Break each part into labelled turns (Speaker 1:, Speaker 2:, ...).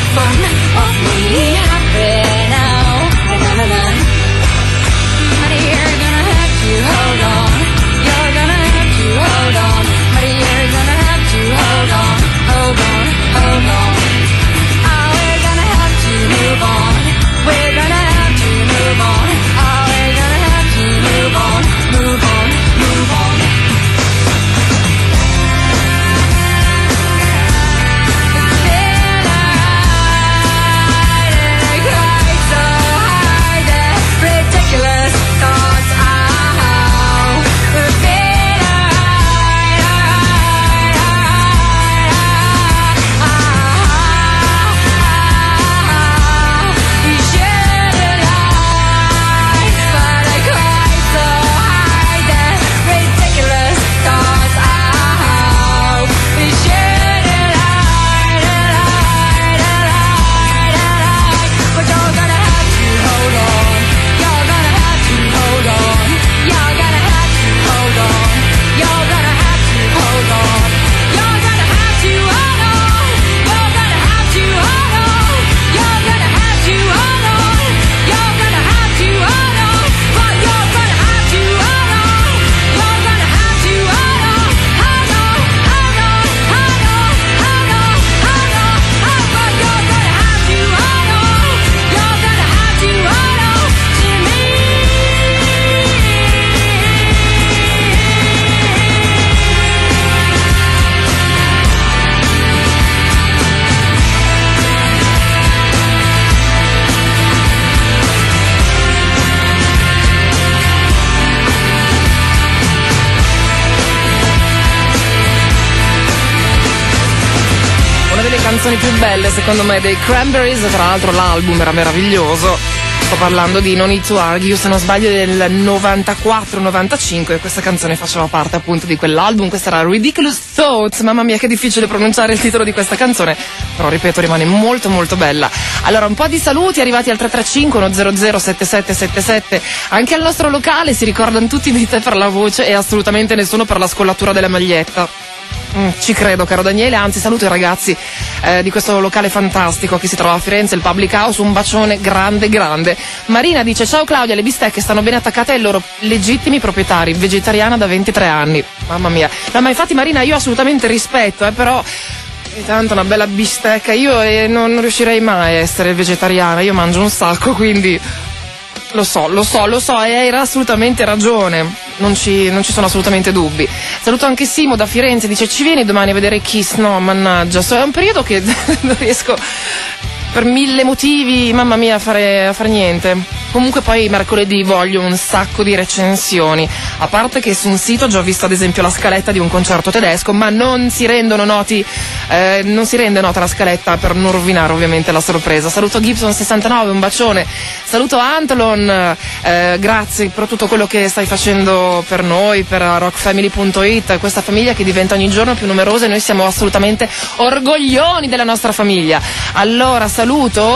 Speaker 1: fun of me. Happy now, na-na-na-na. But you're gonna have to hold on. You're gonna have to hold on. But you're gonna have to hold on. Hold on, hold on. Oh, we're gonna have to move on. We're gonna have to move on. Oh, we're gonna have to move on. Move on, move on.
Speaker 2: Canzoni più belle secondo me dei Cranberries, tra l'altro l'album era meraviglioso. Sto parlando di No Need to Argue, se non sbaglio del 94-95, e questa canzone faceva parte appunto di quell'album. Questa era Ridiculous Thoughts. Mamma mia che difficile pronunciare il titolo di questa canzone, però ripeto rimane molto molto bella. Allora un po' di saluti arrivati al 335 100 7777, anche al nostro locale si ricordano tutti di te per la voce e assolutamente nessuno per la scollatura della maglietta. Ci credo, caro Daniele, anzi saluto i ragazzi di questo locale fantastico che si trova a Firenze, il Public House, un bacione grande grande. Marina dice: ciao Claudia, le bistecche stanno bene attaccate ai loro legittimi proprietari, vegetariana da 23 anni. Mamma mia. No, ma infatti Marina io assolutamente rispetto, però tanto una bella bistecca, io non riuscirei mai a essere vegetariana, io mangio un sacco, quindi lo so, e hai assolutamente ragione, non ci sono assolutamente dubbi. Saluto anche Simo da Firenze, dice: ci vieni domani a vedere Kiss? No, mannaggia, è un periodo che non riesco per 1000 motivi, mamma mia, a fare niente. Comunque poi mercoledì voglio un sacco di recensioni, a parte che su un sito ho già visto ad esempio la scaletta di un concerto tedesco, ma non si rende nota la scaletta per non rovinare ovviamente la sorpresa. Saluto Gibson69, un bacione. Saluto Antolon, grazie per tutto quello che stai facendo per noi, per rockfamily.it, questa famiglia che diventa ogni giorno più numerosa e noi siamo assolutamente orgoglioni della nostra famiglia. Allora saluto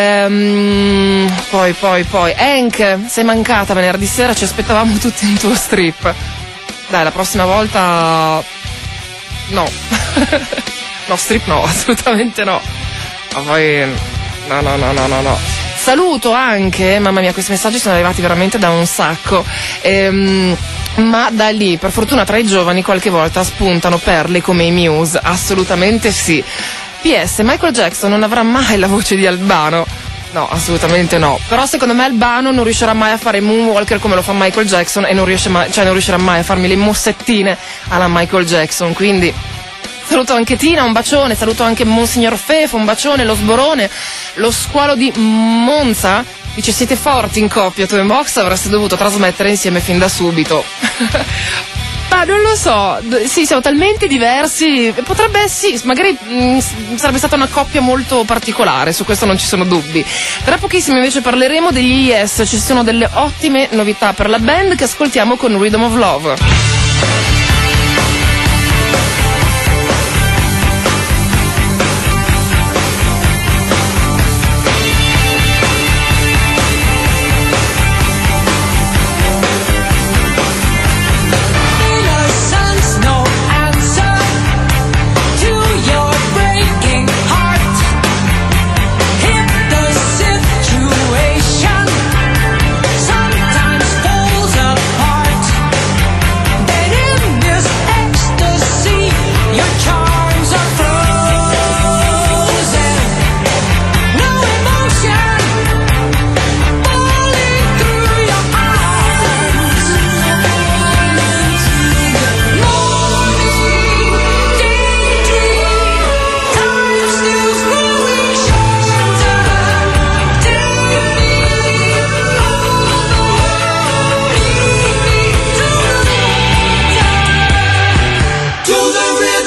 Speaker 2: poi Hank, sei mancata venerdì sera, ci aspettavamo tutti in tuo strip. Dai, la prossima volta no. No, strip no, assolutamente no. Ma poi no. Saluto anche, mamma mia, questi messaggi sono arrivati veramente da un sacco, ma da lì per fortuna tra i giovani qualche volta spuntano perle come i Muse, assolutamente sì. PS, Michael Jackson non avrà mai la voce di Albano. No, assolutamente no. Però secondo me Albano non riuscirà mai a fare Moonwalker come lo fa Michael Jackson e non riuscirà mai a farmi le mossettine alla Michael Jackson. Quindi saluto anche Tina, un bacione. Saluto anche Monsignor Fefo, un bacione. Lo Sborone, lo squalo di Monza dice: siete forti in coppia, tu e Mox avreste dovuto trasmettere insieme fin da subito. Ma non lo so, sì, siamo talmente diversi, potrebbe sì, magari sarebbe stata una coppia molto particolare, su questo non ci sono dubbi. Tra pochissimo invece parleremo degli Yes, ci sono delle ottime novità per la band che ascoltiamo con Rhythm of Love.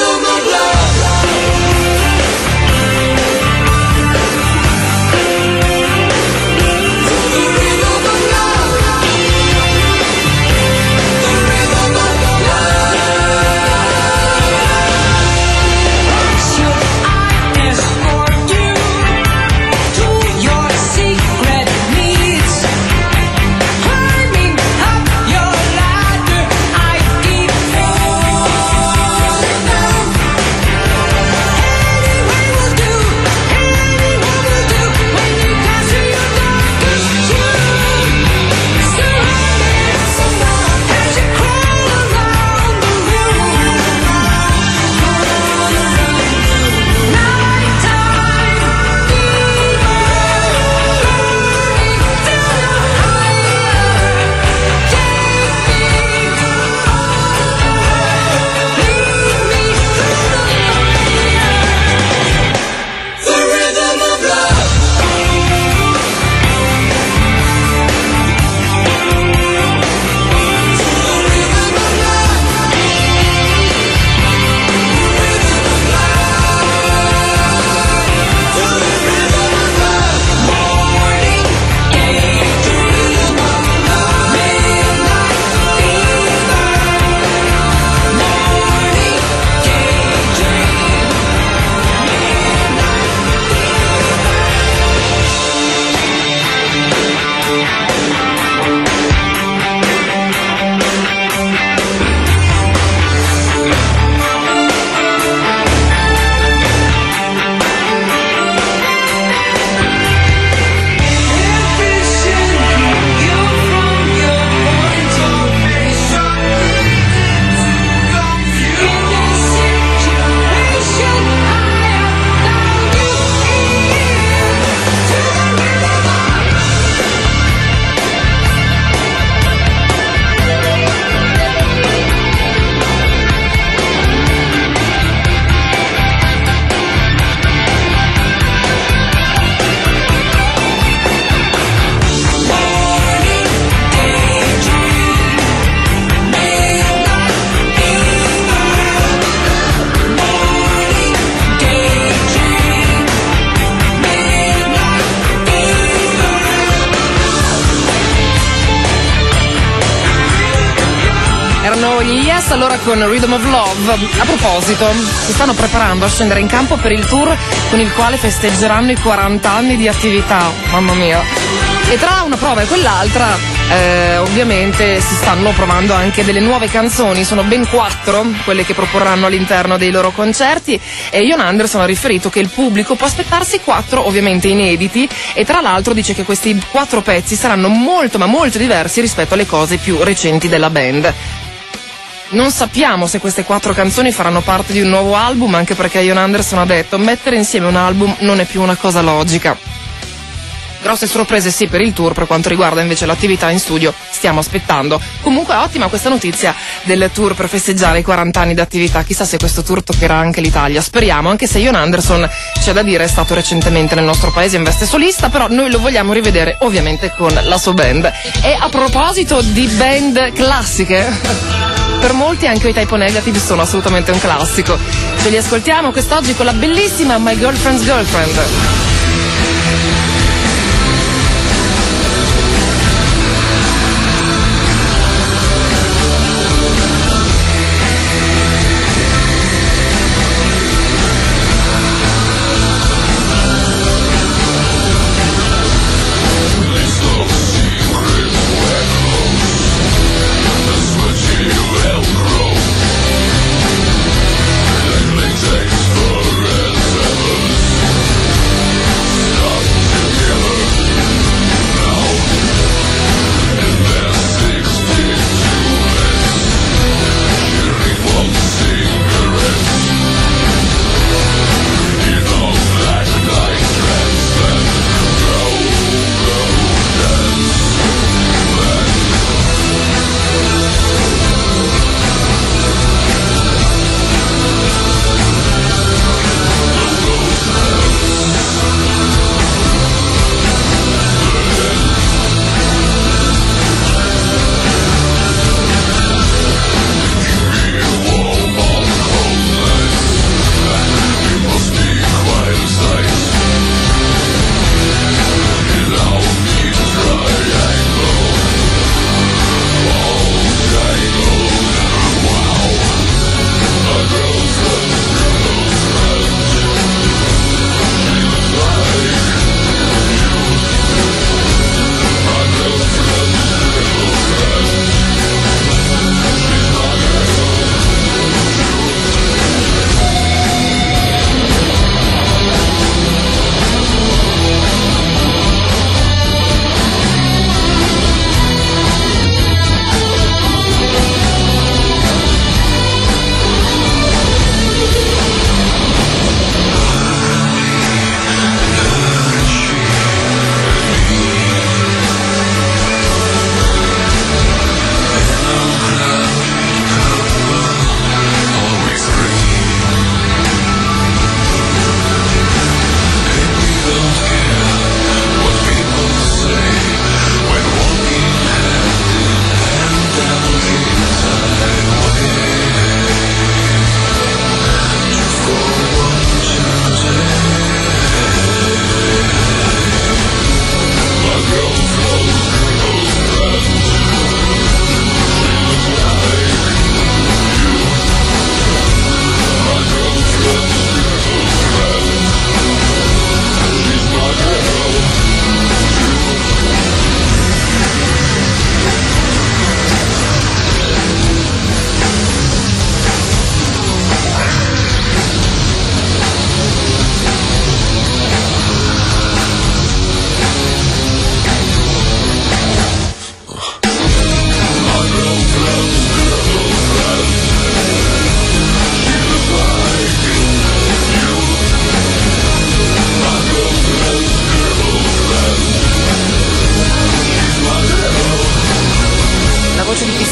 Speaker 2: Erano gli Yes, allora con Rhythm of Love. A proposito, si stanno preparando a scendere in campo per il tour con il quale festeggeranno i 40 anni di attività. Mamma mia. E tra una prova e quell'altra, ovviamente si stanno provando anche delle nuove canzoni. Sono ben 4 quelle che proporranno all'interno dei loro concerti, e Ian Anderson ha riferito che il pubblico può aspettarsi 4 ovviamente inediti, e tra l'altro dice che questi 4 pezzi saranno molto ma molto diversi rispetto alle cose più recenti della band. Non sappiamo se queste 4 canzoni faranno parte di un nuovo album, anche perché Ian Anderson ha detto: mettere insieme un album non è più una cosa logica. Grosse sorprese sì per il tour. Per quanto riguarda invece l'attività in studio, stiamo aspettando. Comunque è ottima questa notizia del tour per festeggiare i 40 anni d'attività. Chissà se questo tour toccherà anche l'Italia, speriamo, anche se Ian Anderson, c'è da dire, è stato recentemente nel nostro paese in veste solista, però noi lo vogliamo rivedere ovviamente con la sua band. E a proposito di band classiche, per molti anche i Type O Negative sono assolutamente un classico. Ce li ascoltiamo quest'oggi con la bellissima My Girlfriend's Girlfriend.
Speaker 3: Stop.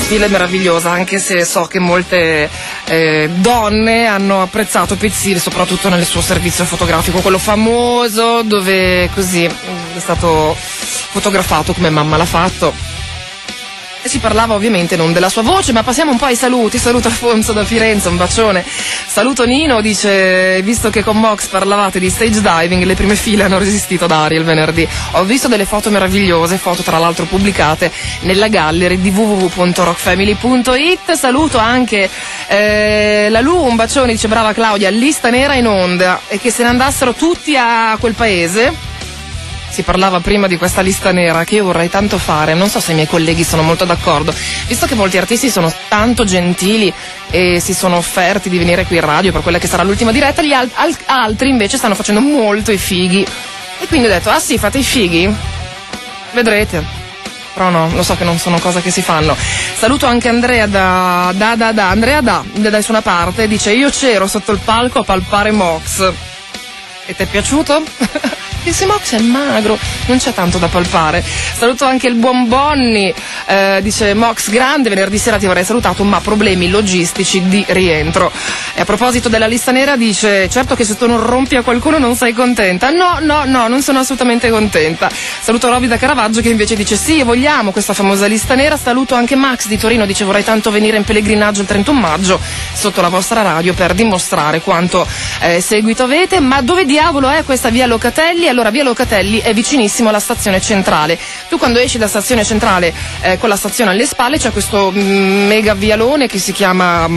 Speaker 2: stile meravigliosa, anche se so che molte donne hanno apprezzato Pizzil, soprattutto nel suo servizio fotografico, quello famoso dove così è stato fotografato come mamma l'ha fatto. E si parlava ovviamente non della sua voce, ma passiamo un po' ai saluti. Saluto Alfonso da Firenze, un bacione. Saluto Nino, dice: visto che con Mox parlavate di stage diving, le prime file hanno resistito ad Ariel venerdì. Ho visto delle foto meravigliose, foto tra l'altro pubblicate nella gallery di www.rockfamily.it. Saluto anche la Lu, un bacione, dice: brava Claudia, lista nera in onda, e che se ne andassero tutti a quel paese. Si parlava prima di questa lista nera che io vorrei tanto fare, non so se i miei colleghi sono molto d'accordo, visto che molti artisti sono tanto gentili e si sono offerti di venire qui in radio per quella che sarà l'ultima diretta, gli altri invece stanno facendo molto i fighi, e quindi ho detto: ah sì, fate i fighi? Vedrete. Però no, lo so che non sono cose che si fanno. Saluto anche Andrea Andrea da nessuna parte, dice: io c'ero sotto il palco a palpare Mox. E ti è piaciuto? Se Mox è magro, non c'è tanto da palpare. Saluto anche il buon Bonni, dice: Mox grande, venerdì sera ti avrei salutato, ma problemi logistici di rientro. E a proposito della lista nera dice: certo che se tu non rompi a qualcuno non sei contenta. No, non sono assolutamente contenta. Saluto Roby da Caravaggio che invece dice: sì, vogliamo questa famosa lista nera. Saluto anche Max di Torino, dice: vorrei tanto venire in pellegrinaggio il 31 maggio sotto la vostra radio per dimostrare quanto seguito avete. Ma dove diavolo è questa via Locatelli? Allora, via Locatelli è vicinissimo alla stazione centrale. Tu quando esci da stazione centrale con la stazione alle spalle c'è questo mega vialone che si chiama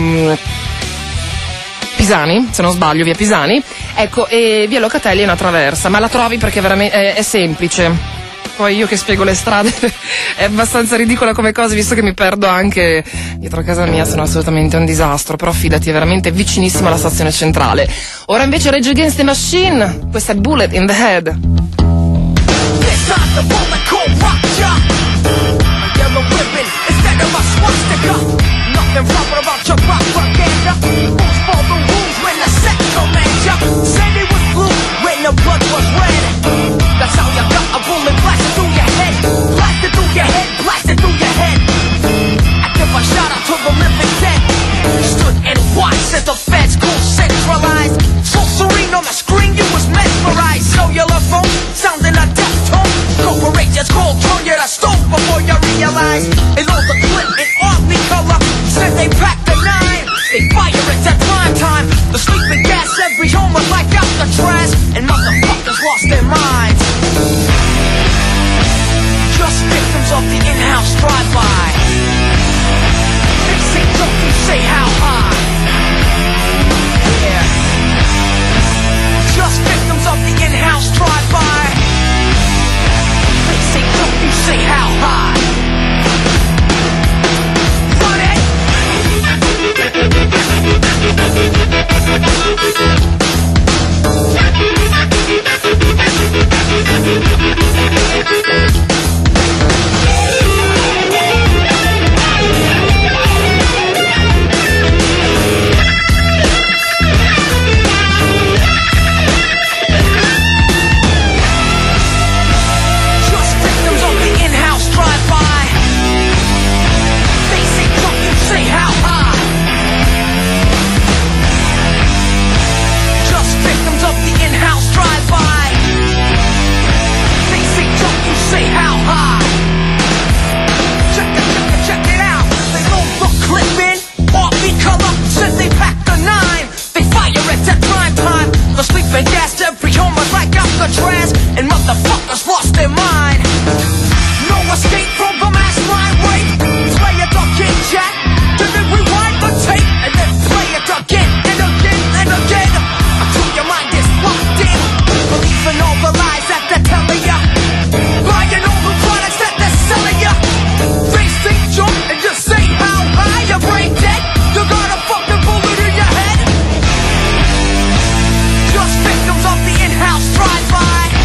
Speaker 2: Pisani, se non sbaglio, via Pisani. Ecco, e via Locatelli è una traversa, ma la trovi perché veramente è semplice. Poi io che spiego le strade è abbastanza ridicola come cosa, visto che mi perdo anche dietro a casa mia, sono assolutamente un disastro, però fidati, è veramente vicinissima alla stazione centrale. Ora invece Rage Against the Machine, questa è Bullet in the Head.
Speaker 3: That's how you got a bullet blasted through your head. Blasted through your head, blasted through your head. I give a shout out to the living dead. Stood and watched as the feds grew centralized. So serene on the screen, you was mesmerized. Cellular phone, sounding a death tone. Corporations called, turn you to stone before you realize. It all the clip in army color. Said they packed the 9. They fire it at prime time. The sleeping gas, every home was like out the trash. And motherfuckers lost their minds. Just victims of the in-house drive-by. They say, don't you say how high. Yeah. Just victims of the in-house drive-by. They say, don't you say how high. Run it. And gassed every home was like out the trash. And motherfuckers lost their mind. No escape from the mass line rape. Play it again, Jack. Then they rewind the tape. And then play it again and again and again. Until your mind is locked in. Believing all the lies that they're telling ya. Buying all the products that they're selling ya. They say jump and just say how high. Your brain dead. You got a fucking bullet in your head. Just victims of the in-house drive-by.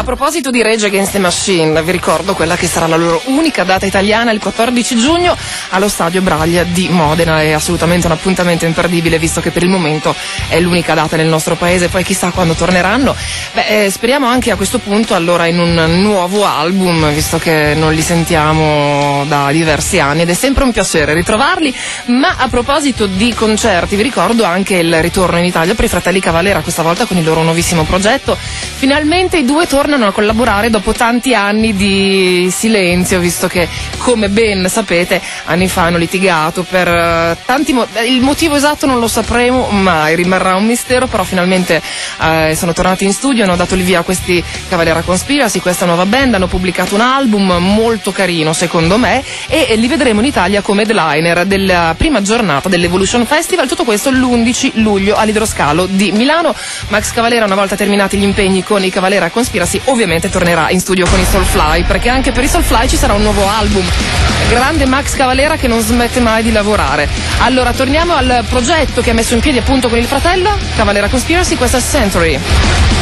Speaker 2: proposito di Rage Against the Machine, vi ricordo quella che sarà la loro unica data italiana il 14 giugno allo Stadio Braglia di Modena. È assolutamente un appuntamento imperdibile, visto che per il momento è l'unica data nel nostro paese, poi chissà quando torneranno. Speriamo anche a questo punto allora in un nuovo album, visto che non li sentiamo da diversi anni ed è sempre un piacere ritrovarli. Ma a proposito di concerti, vi ricordo anche il ritorno in Italia per i Fratelli Cavalera, questa volta con il loro nuovissimo progetto. Finalmente i due tornano a collaborare dopo tanti anni di silenzio, visto che, come ben sapete, anni fa hanno litigato per tanti il motivo esatto non lo sapremo mai, rimarrà un mistero, però finalmente sono tornati in studio, hanno dato il via a questi Cavalera Conspiracy, questa nuova band, hanno pubblicato un album molto carino secondo me e li vedremo in Italia come headliner della prima giornata dell'Evolution Festival, tutto questo l'11 luglio all'Idroscalo di Milano. Max Cavalera, una volta terminati gli impegni con i Cavalera Conspiracy, ovviamente tornerà in studio con i Soulfly, perché anche per i Soulfly ci sarà un nuovo album. Grande Max Cavalera che non smette mai di lavorare. Allora torniamo al progetto che ha messo in piedi appunto con il fratello Cavalera Conspiracy, questa è Century.